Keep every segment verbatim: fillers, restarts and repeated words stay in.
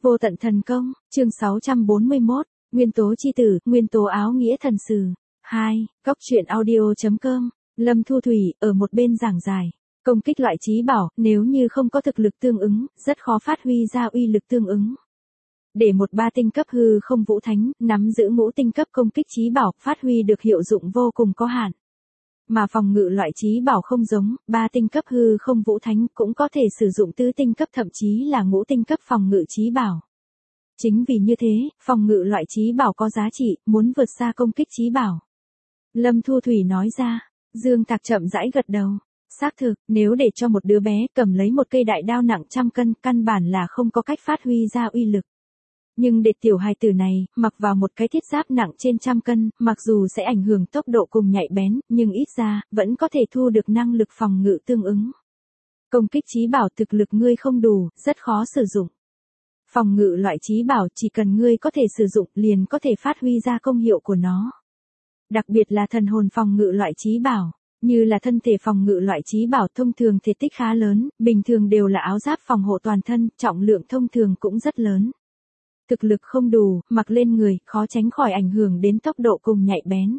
Vô tận thần công, chương sáu trăm bốn mươi mốt, nguyên tố chi tử, nguyên tố áo nghĩa thần sử. hai. Góc truyện audio.com, Lâm Thu Thủy, ở một bên giảng giải. Công kích loại chí bảo, nếu như không có thực lực tương ứng, rất khó phát huy ra uy lực tương ứng. Để một ba tinh cấp hư không vũ thánh, nắm giữ ngũ tinh cấp công kích chí bảo, phát huy được hiệu dụng vô cùng có hạn. Mà phòng ngự loại chí bảo không giống, ba tinh cấp hư không vũ thánh cũng có thể sử dụng tứ tinh cấp thậm chí là ngũ tinh cấp phòng ngự chí bảo. Chính vì như thế, phòng ngự loại chí bảo có giá trị, muốn vượt xa công kích chí bảo. Lâm Thu Thủy nói ra, Dương Tạc chậm rãi gật đầu. Xác thực, nếu để cho một đứa bé cầm lấy một cây đại đao nặng trăm cân, căn bản là không có cách phát huy ra uy lực. Nhưng để tiểu hài tử này, mặc vào một cái thiết giáp nặng trên trăm cân, mặc dù sẽ ảnh hưởng tốc độ cùng nhạy bén, nhưng ít ra, vẫn có thể thu được năng lực phòng ngự tương ứng. Công kích chí bảo thực lực ngươi không đủ, rất khó sử dụng. Phòng ngự loại chí bảo chỉ cần ngươi có thể sử dụng liền có thể phát huy ra công hiệu của nó. Đặc biệt là thần hồn phòng ngự loại chí bảo. Như là thân thể phòng ngự loại chí bảo thông thường thể tích khá lớn, bình thường đều là áo giáp phòng hộ toàn thân, trọng lượng thông thường cũng rất lớn. Thực lực không đủ, mặc lên người, khó tránh khỏi ảnh hưởng đến tốc độ cùng nhạy bén.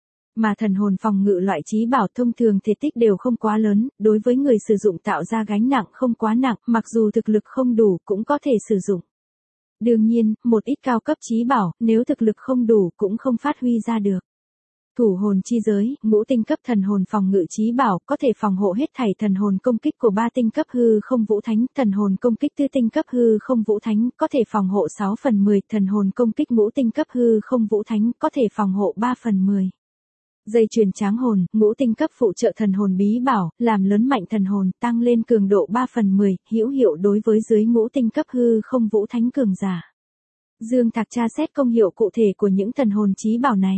Mà thần hồn phòng ngự loại chí bảo thông thường thể tích đều không quá lớn, đối với người sử dụng tạo ra gánh nặng không quá nặng, mặc dù thực lực không đủ cũng có thể sử dụng. Đương nhiên, một ít cao cấp chí bảo, nếu thực lực không đủ cũng không phát huy ra được. Thủ hồn chi giới, ngũ tinh cấp thần hồn phòng ngự chí bảo, có thể phòng hộ hết thảy thần hồn công kích của ba tinh cấp hư không vũ thánh, thần hồn công kích tư tinh cấp hư không vũ thánh, có thể phòng hộ sáu phần mười, thần hồn công kích ngũ tinh cấp hư không vũ thánh, có thể phòng hộ ba phần mười. Dây chuyền tráng hồn, ngũ tinh cấp phụ trợ thần hồn bí bảo, làm lớn mạnh thần hồn, tăng lên cường độ ba phần mười, hữu hiệu đối với dưới ngũ tinh cấp hư không vũ thánh cường giả. Dương Thạc tra xét công hiệu cụ thể của những thần hồn chí bảo này.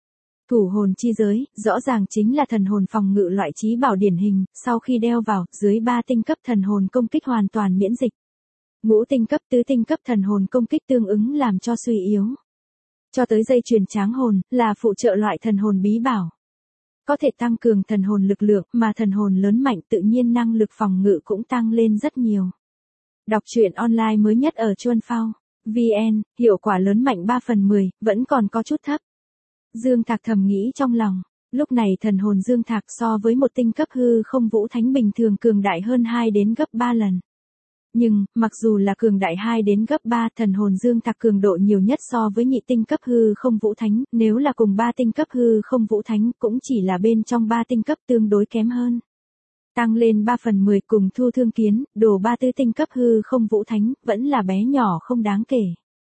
Thủ hồn chi giới, rõ ràng chính là thần hồn phòng ngự loại chí bảo điển hình, sau khi đeo vào, dưới ba tinh cấp thần hồn công kích hoàn toàn miễn dịch. Ngũ tinh cấp tứ tinh cấp thần hồn công kích tương ứng làm cho suy yếu. Cho tới dây chuyền tráng hồn, là phụ trợ loại thần hồn bí bảo. Có thể tăng cường thần hồn lực lượng, mà thần hồn lớn mạnh tự nhiên năng lực phòng ngự cũng tăng lên rất nhiều. Đọc truyện online mới nhất ở Chuan Phao, vê en, hiệu quả lớn mạnh ba phần mười, vẫn còn có chút thấp. Dương Thạc thầm nghĩ trong lòng, lúc này thần hồn Dương Thạc so với một tinh cấp hư không vũ thánh bình thường cường đại hơn hai đến gấp ba lần. Nhưng, mặc dù là cường đại hai đến gấp ba, thần hồn Dương Thạc cường độ nhiều nhất so với nhị tinh cấp hư không vũ thánh, nếu là cùng ba tinh cấp hư không vũ thánh, cũng chỉ là bên trong ba tinh cấp tương đối kém hơn. Tăng lên ba phần mười cùng Thu Thương Kiến, đồ ba tứ tinh cấp hư không vũ thánh, vẫn là bé nhỏ không đáng kể.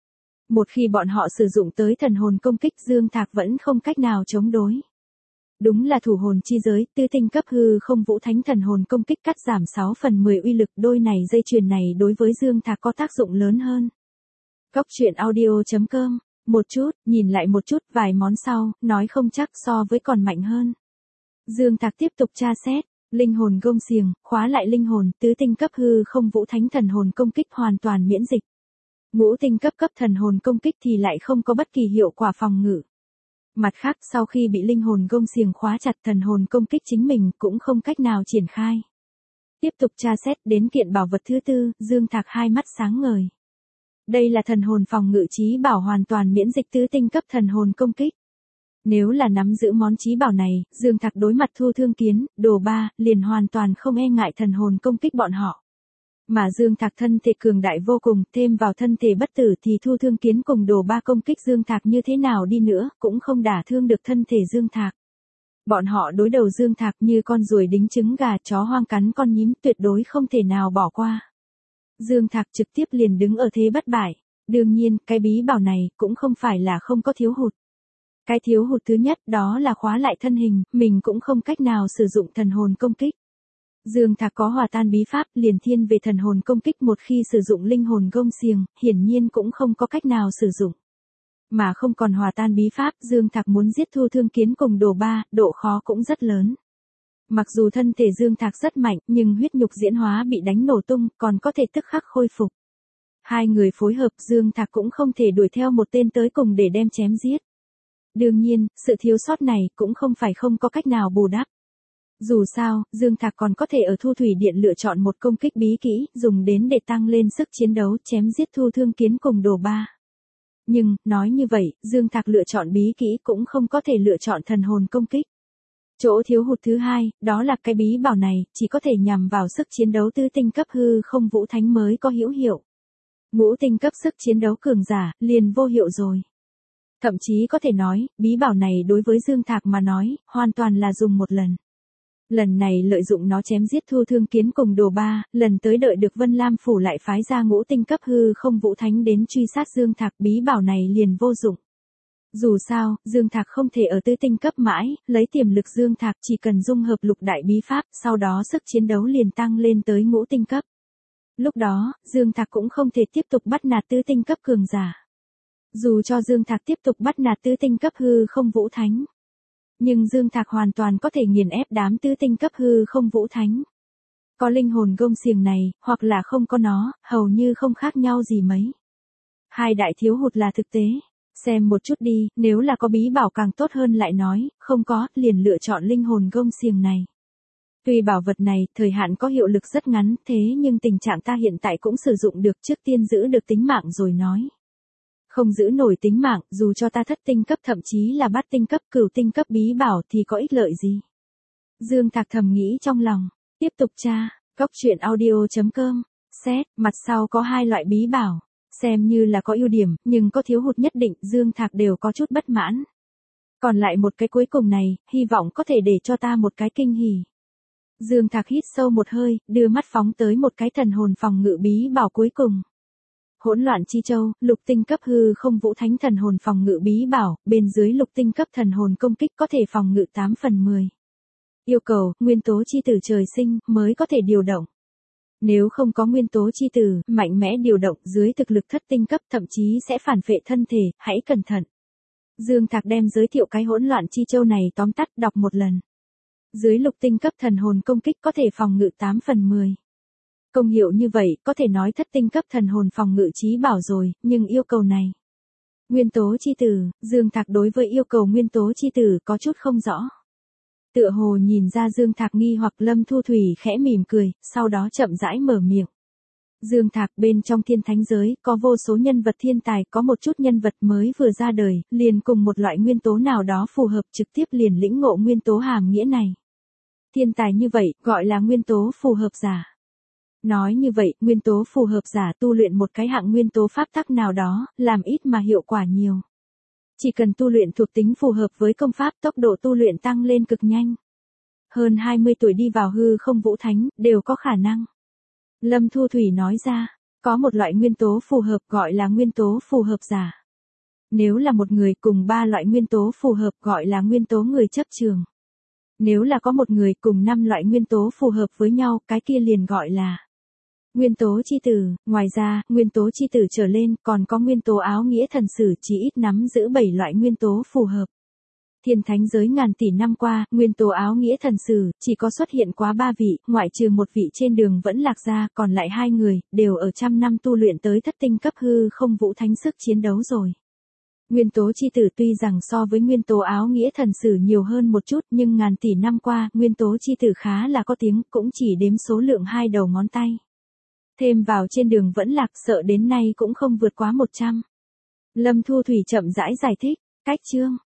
Một khi bọn họ sử dụng tới thần hồn công kích, Dương Thạc vẫn không cách nào chống đối. Đúng là thủ hồn chi giới, tư tinh cấp hư không vũ thánh thần hồn công kích cắt giảm sáu phần mười uy lực, đôi này dây chuyền này đối với Dương Thạc có tác dụng lớn hơn. Góc truyện audio.com, một chút, nhìn lại một chút, vài món sau, nói không chắc so với còn mạnh hơn. Dương Thạc tiếp tục tra xét, linh hồn gông xiềng, khóa lại linh hồn, tứ tinh cấp hư không vũ thánh thần hồn công kích hoàn toàn miễn dịch. Ngũ tinh cấp cấp thần hồn công kích thì lại không có bất kỳ hiệu quả phòng ngự. Mặt khác, sau khi bị linh hồn gông xiềng khóa chặt, thần hồn công kích chính mình cũng không cách nào triển khai. Tiếp tục tra xét đến kiện bảo vật thứ tư, Dương Thạc hai mắt sáng ngời. Đây là thần hồn phòng ngự chí bảo hoàn toàn miễn dịch tứ tinh cấp thần hồn công kích. Nếu là nắm giữ món chí bảo này, Dương Thạc đối mặt Thu Thương Kiến, đồ ba, liền hoàn toàn không e ngại thần hồn công kích bọn họ. Mà Dương Thạc thân thể cường đại vô cùng, thêm vào thân thể bất tử thì Thu Thương Kiến cùng đồ ba công kích Dương Thạc như thế nào đi nữa, cũng không đả thương được thân thể Dương Thạc. Bọn họ đối đầu Dương Thạc như con ruồi đính trứng gà, chó hoang cắn con nhím, tuyệt đối không thể nào bỏ qua. Dương Thạc trực tiếp liền đứng ở thế bất bại. Đương nhiên, cái bí bảo này cũng không phải là không có thiếu hụt. Cái thiếu hụt thứ nhất đó là khóa lại thân hình, mình cũng không cách nào sử dụng thần hồn công kích. Dương Thạc có hòa tan bí pháp, liền thiên về thần hồn công kích, một khi sử dụng linh hồn gông xiềng, hiển nhiên cũng không có cách nào sử dụng. Mà không còn hòa tan bí pháp, Dương Thạc muốn giết Thu Thương Kiến cùng đồ ba, độ khó cũng rất lớn. Mặc dù thân thể Dương Thạc rất mạnh, nhưng huyết nhục diễn hóa bị đánh nổ tung, còn có thể tức khắc khôi phục. Hai người phối hợp, Dương Thạc cũng không thể đuổi theo một tên tới cùng để đem chém giết. Đương nhiên, sự thiếu sót này cũng không phải không có cách nào bù đắp. Dù sao, Dương Thạc còn có thể ở Thu Thủy Điện lựa chọn một công kích bí kỹ, dùng đến để tăng lên sức chiến đấu chém giết Thu Thương Kiến cùng Đồ Ba. Nhưng, nói như vậy, Dương Thạc lựa chọn bí kỹ cũng không có thể lựa chọn thần hồn công kích. Chỗ thiếu hụt thứ hai, đó là cái bí bảo này, chỉ có thể nhằm vào sức chiến đấu tứ tinh cấp hư không vũ thánh mới có hữu hiệu. Ngũ tinh cấp sức chiến đấu cường giả, liền vô hiệu rồi. Thậm chí có thể nói, bí bảo này đối với Dương Thạc mà nói, hoàn toàn là dùng một lần. Lần này lợi dụng nó chém giết Thu Thương Kiến cùng Đồ Ba, lần tới đợi được Vân Lam Phủ lại phái ra ngũ tinh cấp hư không vũ thánh đến truy sát Dương Thạc, bí bảo này liền vô dụng. Dù sao, Dương Thạc không thể ở tứ tinh cấp mãi, lấy tiềm lực Dương Thạc chỉ cần dung hợp lục đại bí pháp, sau đó sức chiến đấu liền tăng lên tới ngũ tinh cấp. Lúc đó, Dương Thạc cũng không thể tiếp tục bắt nạt tứ tinh cấp cường giả. Dù cho Dương Thạc tiếp tục bắt nạt tứ tinh cấp hư không vũ thánh, nhưng Dương Thạc hoàn toàn có thể nghiền ép đám tứ tinh cấp hư không vũ thánh. Có linh hồn gông xiềng này, hoặc là không có nó, hầu như không khác nhau gì mấy. Hai đại thiếu hụt là thực tế. Xem một chút đi, nếu là có bí bảo càng tốt hơn lại nói, không có, liền lựa chọn linh hồn gông xiềng này. Tuy bảo vật này, thời hạn có hiệu lực rất ngắn, thế nhưng tình trạng ta hiện tại cũng sử dụng được, trước tiên giữ được tính mạng rồi nói. Không giữ nổi tính mạng, dù cho ta thất tinh cấp thậm chí là bát tinh cấp, cửu tinh cấp bí bảo thì có ích lợi gì. Dương Thạc thầm nghĩ trong lòng, tiếp tục tra, góc truyện audio chấm com, xét, mặt sau có hai loại bí bảo. Xem như là có ưu điểm, nhưng có thiếu hụt nhất định, Dương Thạc đều có chút bất mãn. Còn lại một cái cuối cùng này, hy vọng có thể để cho ta một cái kinh hỉ. Dương Thạc hít sâu một hơi, đưa mắt phóng tới một cái thần hồn phòng ngự bí bảo cuối cùng. Hỗn loạn chi châu, lục tinh cấp hư không vũ thánh thần hồn phòng ngự bí bảo, bên dưới lục tinh cấp thần hồn công kích có thể phòng ngự tám phần mười. Yêu cầu, nguyên tố chi tử trời sinh, mới có thể điều động. Nếu không có nguyên tố chi tử, mạnh mẽ điều động dưới thực lực thất tinh cấp thậm chí sẽ phản phệ thân thể, hãy cẩn thận. Dương Thạc đem giới thiệu cái hỗn loạn chi châu này tóm tắt đọc một lần. Dưới lục tinh cấp thần hồn công kích có thể phòng ngự tám phần mười. Công hiệu như vậy, có thể nói thất tinh cấp thần hồn phòng ngự chí bảo rồi, nhưng yêu cầu này. Nguyên tố chi tử, Dương Thạc đối với yêu cầu nguyên tố chi tử có chút không rõ. Tựa hồ nhìn ra Dương Thạc nghi hoặc Lâm Thu Thủy khẽ mỉm cười, sau đó chậm rãi mở miệng. Dương Thạc bên trong thiên thánh giới, có vô số nhân vật thiên tài, có một chút nhân vật mới vừa ra đời, liền cùng một loại nguyên tố nào đó phù hợp trực tiếp liền lĩnh ngộ nguyên tố hàm nghĩa này. Thiên tài như vậy, gọi là nguyên tố phù hợp giả. Nói như vậy, nguyên tố phù hợp giả tu luyện một cái hạng nguyên tố pháp tắc nào đó, làm ít mà hiệu quả nhiều. Chỉ cần tu luyện thuộc tính phù hợp với công pháp, tốc độ tu luyện tăng lên cực nhanh. Hơn hai mươi tuổi đi vào hư không vũ thánh, đều có khả năng. Lâm Thu Thủy nói ra, có một loại nguyên tố phù hợp gọi là nguyên tố phù hợp giả. Nếu là một người cùng ba loại nguyên tố phù hợp gọi là nguyên tố người chấp trường. Nếu là có một người cùng năm loại nguyên tố phù hợp với nhau, cái kia liền gọi là nguyên tố chi tử. Ngoài ra, nguyên tố chi tử trở lên còn có nguyên tố áo nghĩa thần sử, chỉ ít nắm giữ bảy loại nguyên tố phù hợp. Thiên thánh giới ngàn tỷ năm qua, nguyên tố áo nghĩa thần sử chỉ có xuất hiện quá ba vị, ngoại trừ một vị trên đường vẫn lạc ra, còn lại hai người đều ở trăm năm tu luyện tới thất tinh cấp hư không vũ thánh sức chiến đấu rồi. Nguyên tố chi tử tuy rằng so với nguyên tố áo nghĩa thần sử nhiều hơn một chút, nhưng ngàn tỷ năm qua, nguyên tố chi tử khá là có tiếng, cũng chỉ đếm số lượng hai đầu ngón tay. Thêm vào trên đường vẫn lạc, sợ đến nay cũng không vượt quá một trăm. Lâm Thu Thủy chậm rãi giải thích, cách chương.